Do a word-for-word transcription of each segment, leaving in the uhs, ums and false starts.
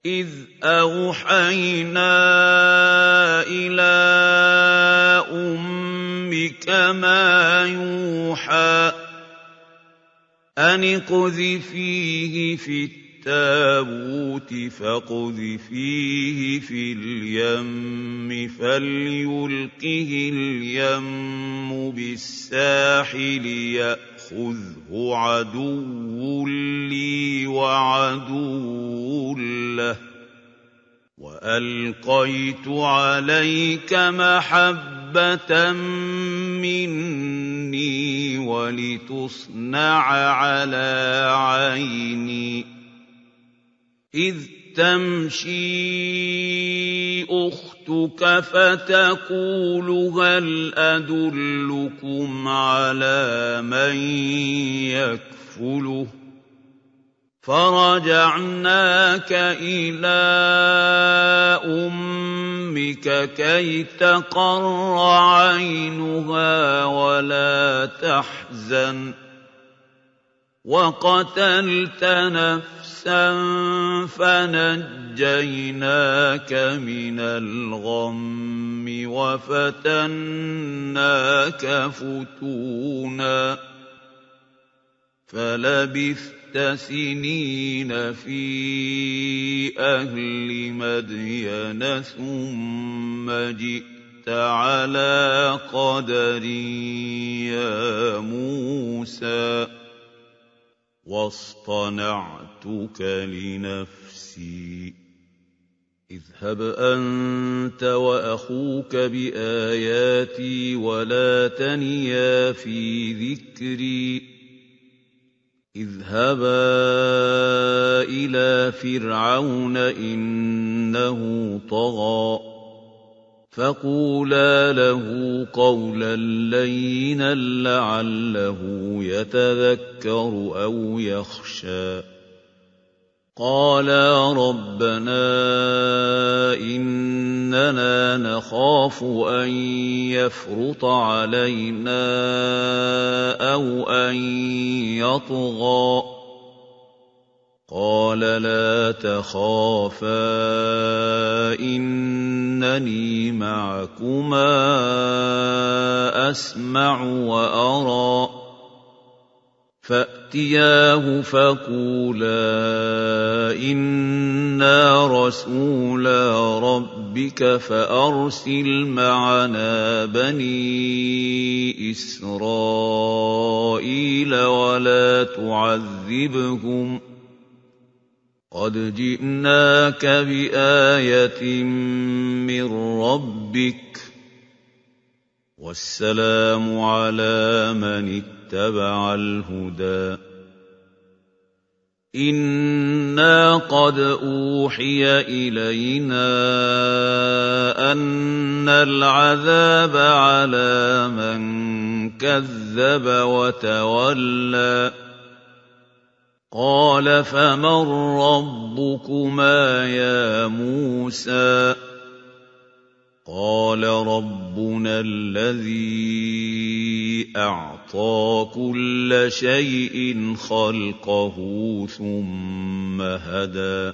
إِذْ أَوْحَيْنَا إِلَىٰ أُمِّكَ مَا يُوحَىٰ أَنِ اقْذِفِيهِ فِي التَّابُوتِ فَاقْذِفِيهِ فِي الْيَمِّ فَلْيُلْقِهِ الْيَمُّ بِالسَّاحِلِ يَأْخُذْهُ عَدُوٌّ لِّي وَعَدُوٌّ لَّهُ وَأَلْقَيْتُ عَلَيْكَ مَحَبَّةً مِّنِّي وَلِتُصْنَعَ عَلَىٰ عَيْنِي إِذْ تَمْشِي أُخْتُكَ فَتَقُولُ هَلْ أَدُلُّكُمْ عَلَىٰ مَن يَكْفُلُهُ فَرَجَعْنَاكَ إِلَىٰ أُمِّكَ كَيْ تَقَرَّ عَيْنُهَا وَلَا تَحْزَنَ وَقَتَلْتَ نَفْسًا فَنَجَّيْنَاكَ مِنَ الْغَمِّ وَفَتَنَّاكَ فُتُونًا فَلَبِثْتَ سِنِينَ فِي أَهْلِ مَدْيَنَ ثُمَّ جِئْتَ عَلَىٰ قَدَرٍ يَا مُوسَىٰ وَاصْطَنَعْتُكَ لِنَفْسِي اذْهَبْ أَنتَ وَأَخُوكَ بِآيَاتِي وَلَا تَنِيَا فِي ذِكْرِي اذْهَبَا إِلَىٰ فِرْعَوْنَ إِنَّهُ طَغَىٰ فَقُولَا لَهُ قَوْلًا لَّيِّنًا لَّعَلَّهُ يَتَذَكَّرُ أَوْ يَخْشَىٰ قَالَا رَبَّنَا إِنَّنَا نَخَافُ أَن يَفْرُطَ عَلَيْنَا أَوْ أَن يَطْغَىٰ قَالَ لَا تَخَافَا إِنَّنِي مَعَكُمَا أَسْمَعُ وَأَرَىٰ فَأْتِيَاهُ فَقُولَا إِنَّا رَسُولَا رَبِّكَ فَأَرْسِلْ مَعَنَا بَنِي إِسْرَائِيلَ وَلَا تُعَذِّبْهُمْ قَدْ جِئْنَاكَ بِآيَةٍ مِّن رَّبِّكَ وَالسَّلَامُ عَلَىٰ مَنِ اتَّبَعَ الْهُدَىٰ إِنَّا قَدْ أُوحِيَ إِلَيْنَا أَنَّ الْعَذَابَ عَلَىٰ مَن كَذَّبَ وَتَوَلَّىٰ قَالَ فَمَن رَّبُّكُمَا يَا مُوسَىٰ قَالَ رَبُّنَا الَّذِي أَعْطَىٰ كُلَّ شَيْءٍ خَلْقَهُ ثُمَّ هَدَىٰ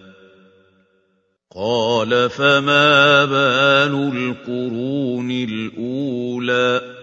قَالَ فَمَا بَالُ الْقُرُونِ الْأُولَىٰ